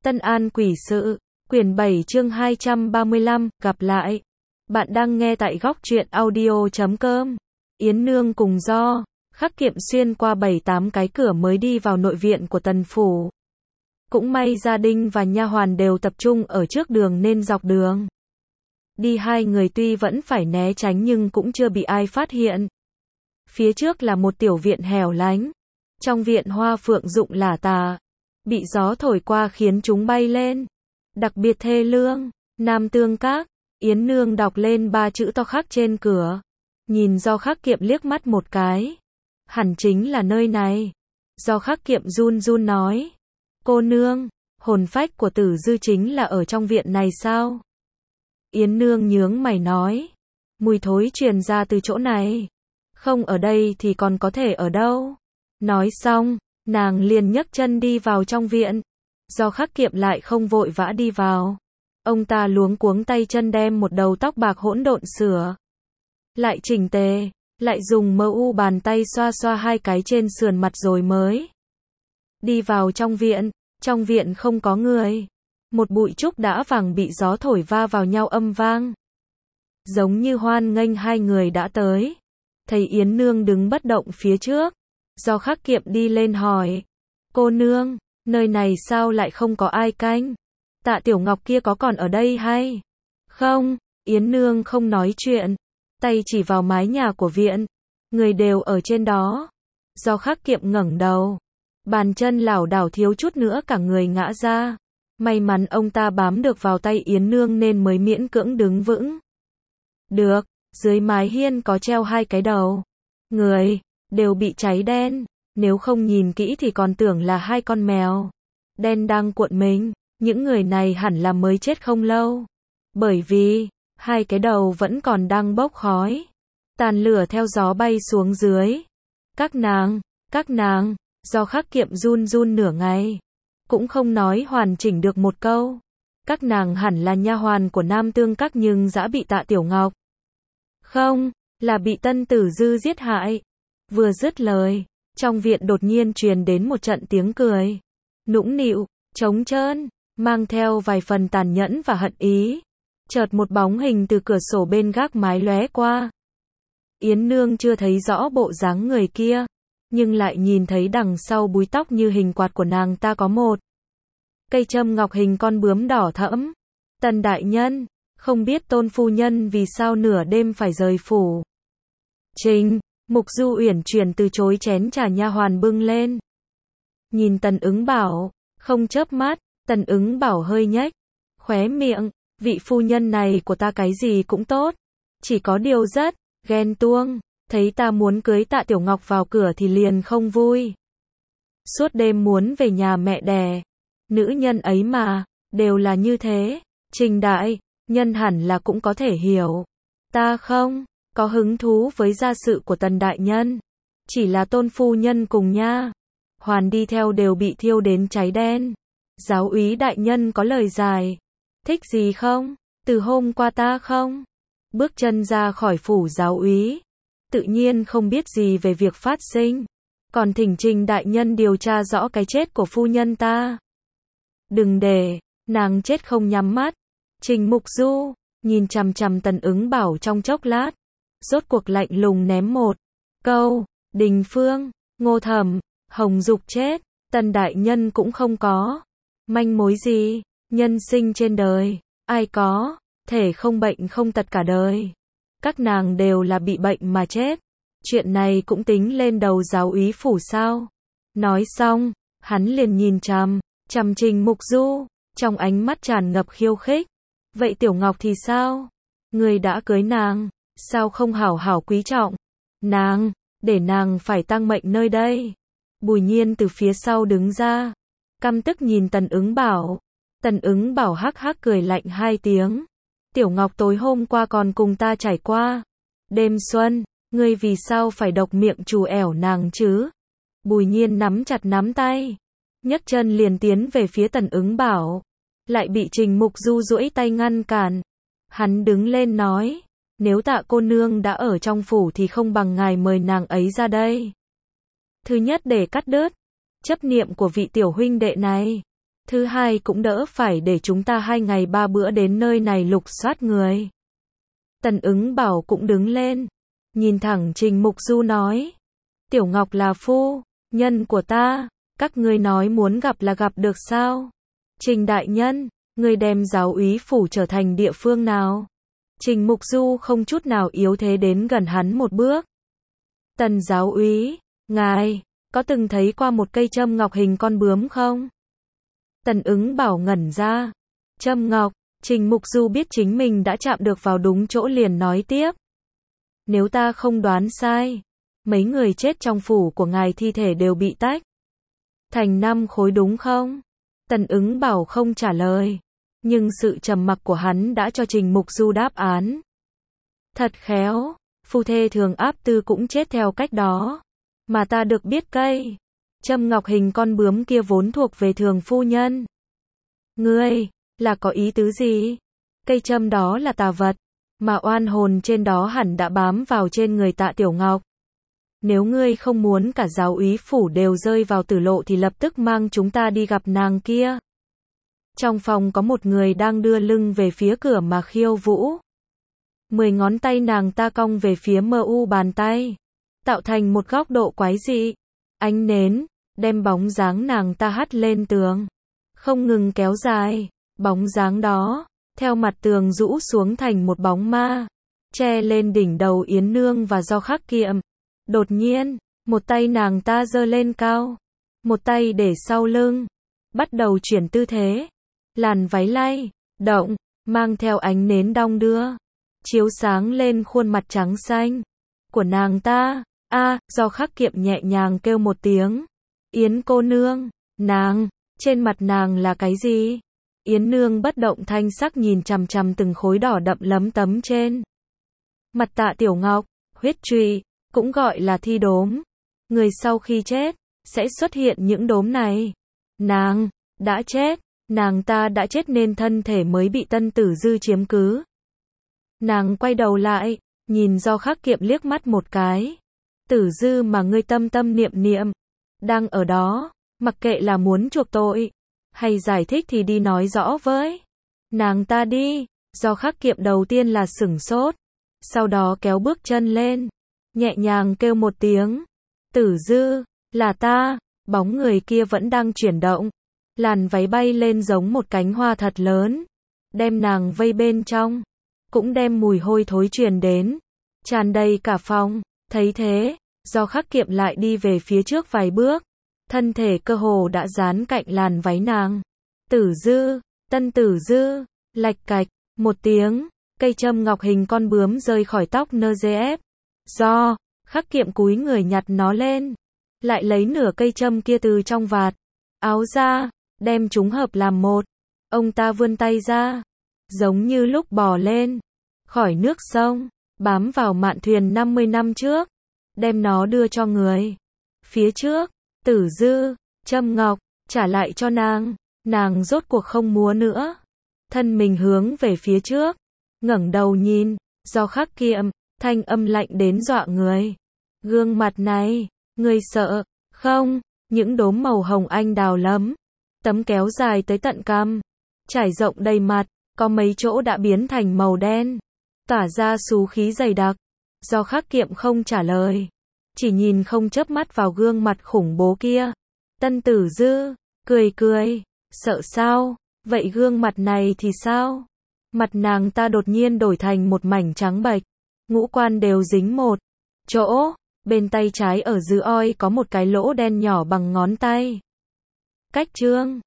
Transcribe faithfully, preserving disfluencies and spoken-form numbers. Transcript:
Tân An Quỷ Sự, quyển bảy chương hai trăm ba mươi lăm, gặp lại. Bạn đang nghe tại góc truyện audio chấm com. Yến Nương cùng Do, Khắc Kiệm xuyên qua bảy tám cái cửa mới đi vào nội viện của Tần phủ. Cũng may gia đình và nha hoàn đều tập trung ở trước đường nên dọc đường đi hai người tuy vẫn phải né tránh nhưng cũng chưa bị ai phát hiện. Phía trước là một tiểu viện hẻo lánh. Trong viện hoa phượng rụng lả tả, bị gió thổi qua khiến chúng bay lên. Đặc biệt thê lương, Nam Tương Các. Yến Nương đọc lên ba chữ to khắc trên cửa. Nhìn Do Khắc Kiệm liếc mắt một cái. Hẳn chính là nơi này. Do Khắc Kiệm run run nói. Cô nương, hồn phách của Tử Dư chính là ở trong viện này sao? Yến Nương nhướng mày nói. Mùi thối truyền ra từ chỗ này. Không ở đây thì còn có thể ở đâu? Nói xong, nàng liền nhấc chân đi vào trong viện. Do Khắc Kiệm lại không vội vã đi vào. Ông ta luống cuống tay chân đem một đầu tóc bạc hỗn độn sửa lại chỉnh tề, lại dùng mơ u bàn tay xoa xoa hai cái trên sườn mặt rồi mới đi vào trong viện. Trong viện không có người. Một bụi trúc đã vàng bị gió thổi va vào nhau âm vang. Giống như hoan nghênh hai người đã tới. Thấy Yến Nương đứng bất động phía trước. Do Khắc Kiệm đi lên hỏi. Cô nương, nơi này sao lại không có ai canh? Tạ Tiểu Ngọc kia có còn ở đây hay không? Yến Nương không nói chuyện. Tay chỉ vào mái nhà của viện. Người đều ở trên đó. Do Khắc Kiệm ngẩng đầu. Bàn chân lảo đảo thiếu chút nữa cả người ngã ra. May mắn ông ta bám được vào tay Yến Nương nên mới miễn cưỡng đứng vững. Được, dưới mái hiên có treo hai cái đầu. Người, đều bị cháy đen. Nếu không nhìn kỹ thì còn tưởng là hai con mèo đen đang cuộn mình. Những người này hẳn là mới chết không lâu. Bởi vì, hai cái đầu vẫn còn đang bốc khói. Tàn lửa theo gió bay xuống dưới. Các nàng, các nàng, Do Khắc Kiệm run run nửa ngày. Cũng không nói hoàn chỉnh được một câu. Các nàng hẳn là nha hoàn của Nam Tương Các nhưng dã bị Tạ Tiểu Ngọc. Không, là bị Tân Tử Dư giết hại. Vừa dứt lời, trong viện đột nhiên truyền đến một trận tiếng cười. Nũng nịu, trống trơn, mang theo vài phần tàn nhẫn và hận ý. Chợt một bóng hình từ cửa sổ bên gác mái lóe qua. Yến Nương chưa thấy rõ bộ dáng người kia, nhưng lại nhìn thấy đằng sau búi tóc như hình quạt của nàng ta có một cây châm ngọc hình con bướm đỏ thẫm. Tần đại nhân, không biết Tôn phu nhân vì sao nửa đêm phải rời phủ. Trình, Mục Du uyển chuyển từ chối chén trà nha hoàn bưng lên. Nhìn Tần Ứng Bảo, không chớp mắt. Tần Ứng Bảo hơi nhếch khóe miệng. Vị phu nhân này của ta cái gì cũng tốt. Chỉ có điều rất ghen tuông. Thấy ta muốn cưới Tạ Tiểu Ngọc vào cửa thì liền không vui. Suốt đêm muốn về nhà mẹ đẻ. Nữ nhân ấy mà, đều là như thế. Trình đại nhân hẳn là cũng có thể hiểu. Ta không có hứng thú với gia sự của Tần đại nhân. Chỉ là Tôn phu nhân cùng nha hoàn đi theo đều bị thiêu đến cháy đen. Giáo úy đại nhân có lời dài thích gì không? Từ hôm qua ta không bước chân ra khỏi phủ giáo úy, tự nhiên không biết gì về việc phát sinh. Còn thỉnh Trình đại nhân điều tra rõ cái chết của phu nhân ta. Đừng để nàng chết không nhắm mắt. Trình Mục Du nhìn chằm chằm Tần Ứng Bảo trong chốc lát, rốt cuộc lạnh lùng ném một câu. Đình Phương, Ngô Thẩm, Hồng Dục chết, Tần đại nhân cũng không có manh mối gì. Nhân sinh trên đời, ai có thể không bệnh không tật cả đời. Các nàng đều là bị bệnh mà chết. Chuyện này cũng tính lên đầu giáo úy phủ sao? Nói xong, hắn liền nhìn chằm chằm Trình Mục Du, trong ánh mắt tràn ngập khiêu khích. Vậy Tiểu Ngọc thì sao? Người đã cưới nàng, sao không hảo hảo quý trọng nàng, để nàng phải tang mệnh nơi đây? Bùi Nhiên từ phía sau đứng ra, căm tức nhìn Tần Ứng Bảo. Tần Ứng Bảo hắc hắc cười lạnh hai tiếng. Tiểu Ngọc tối hôm qua còn cùng ta trải qua đêm xuân, ngươi vì sao phải độc miệng trù ẻo nàng chứ? Bùi Nhiên nắm chặt nắm tay, nhấc chân liền tiến về phía Tần Ứng Bảo, lại bị Trình Mục Du duỗi tay ngăn cản. Hắn đứng lên nói, nếu Tạ cô nương đã ở trong phủ thì không bằng ngài mời nàng ấy ra đây. Thứ nhất để cắt đứt chấp niệm của vị tiểu huynh đệ này. Thứ hai cũng đỡ phải để chúng ta hai ngày ba bữa đến nơi này lục soát người. Tần Ứng Bảo cũng đứng lên, nhìn thẳng Trình Mục Du nói. Tiểu Ngọc là phu nhân của ta, các ngươi nói muốn gặp là gặp được sao? Trình đại nhân, ngươi đem giáo úy phủ trở thành địa phương nào? Trình Mục Du không chút nào yếu thế đến gần hắn một bước. Tần giáo úy, ngài, có từng thấy qua một cây châm ngọc hình con bướm không? Tần Ứng Bảo ngẩn ra. Châm ngọc, Trình Mục Du biết chính mình đã chạm được vào đúng chỗ liền nói tiếp. Nếu ta không đoán sai, mấy người chết trong phủ của ngài thi thể đều bị tách thành năm khối đúng không? Tần Ứng Bảo không trả lời, nhưng sự trầm mặc của hắn đã cho Trình Mục Du đáp án. Thật khéo, phu thê thường áp tư cũng chết theo cách đó. Mà ta được biết cây châm ngọc hình con bướm kia vốn thuộc về Thường phu nhân. Ngươi, là có ý tứ gì? Cây châm đó là tà vật, mà oan hồn trên đó hẳn đã bám vào trên người Tạ Tiểu Ngọc. Nếu ngươi không muốn cả giáo úy phủ đều rơi vào tử lộ thì lập tức mang chúng ta đi gặp nàng kia. Trong phòng có một người đang đưa lưng về phía cửa mà khiêu vũ. Mười ngón tay nàng ta cong về phía mờ u bàn tay, tạo thành một góc độ quái dị. Ánh nến đem bóng dáng nàng ta hắt lên tường, không ngừng kéo dài. Bóng dáng đó theo mặt tường rũ xuống thành một bóng ma, che lên đỉnh đầu Yến Nương và Do Khắc Kiệm. Đột nhiên, một tay nàng ta giơ lên cao, một tay để sau lưng, bắt đầu chuyển tư thế. Làn váy lay động, mang theo ánh nến đong đưa, chiếu sáng lên khuôn mặt trắng xanh của nàng ta. A, à, Do Khắc Kiệm nhẹ nhàng kêu một tiếng. Yến cô nương, nàng, trên mặt nàng là cái gì? Yến Nương bất động thanh sắc nhìn chằm chằm từng khối đỏ đậm lấm tấm trên mặt Tạ Tiểu Ngọc. Huyết trụy, cũng gọi là thi đốm. Người sau khi chết, sẽ xuất hiện những đốm này. Nàng, đã chết, nàng ta đã chết nên thân thể mới bị Tân Tử Dư chiếm cứ. Nàng quay đầu lại, nhìn Do Khắc Kiệm liếc mắt một cái. Tử Dư mà ngươi tâm tâm niệm niệm, đang ở đó, mặc kệ là muốn chuộc tội, hay giải thích thì đi nói rõ với nàng ta đi. Do Khắc Kiệm đầu tiên là sửng sốt, sau đó kéo bước chân lên, nhẹ nhàng kêu một tiếng. Tử Dư, là ta. Bóng người kia vẫn đang chuyển động, làn váy bay lên giống một cánh hoa thật lớn, đem nàng vây bên trong, cũng đem mùi hôi thối truyền đến, tràn đầy cả phòng. Thấy thế, Do Khắc Kiệm lại đi về phía trước vài bước, thân thể cơ hồ đã dán cạnh làn váy nàng. Tử Dư, Tân Tử Dư, lạch cạch, một tiếng, cây châm ngọc hình con bướm rơi khỏi tóc nơ dê ép. Do Khắc Kiệm cúi người nhặt nó lên, lại lấy nửa cây châm kia từ trong vạt áo ra, đem chúng hợp làm một. Ông ta vươn tay ra, giống như lúc bò lên khỏi nước sông, bám vào mạn thuyền năm mươi năm trước, đem nó đưa cho người phía trước. Tử Dư, châm ngọc, trả lại cho nàng. Nàng rốt cuộc không múa nữa, thân mình hướng về phía trước, ngẩng đầu nhìn Do Khắc Kiệm, thanh âm lạnh đến dọa người. Gương mặt này, ngươi sợ không? Những đốm màu hồng anh đào lấm tấm kéo dài tới tận cằm, trải rộng đầy mặt, có mấy chỗ đã biến thành màu đen, tỏa ra xú khí dày đặc. Do Khắc Kiệm không trả lời, chỉ nhìn không chớp mắt vào gương mặt khủng bố kia. Tân Tử Dư cười cười, sợ sao? Vậy gương mặt này thì sao? Mặt nàng ta đột nhiên đổi thành một mảnh trắng bệch, ngũ quan đều dính một chỗ, bên tay trái ở dưới oi có một cái lỗ đen nhỏ bằng ngón tay. Cách trương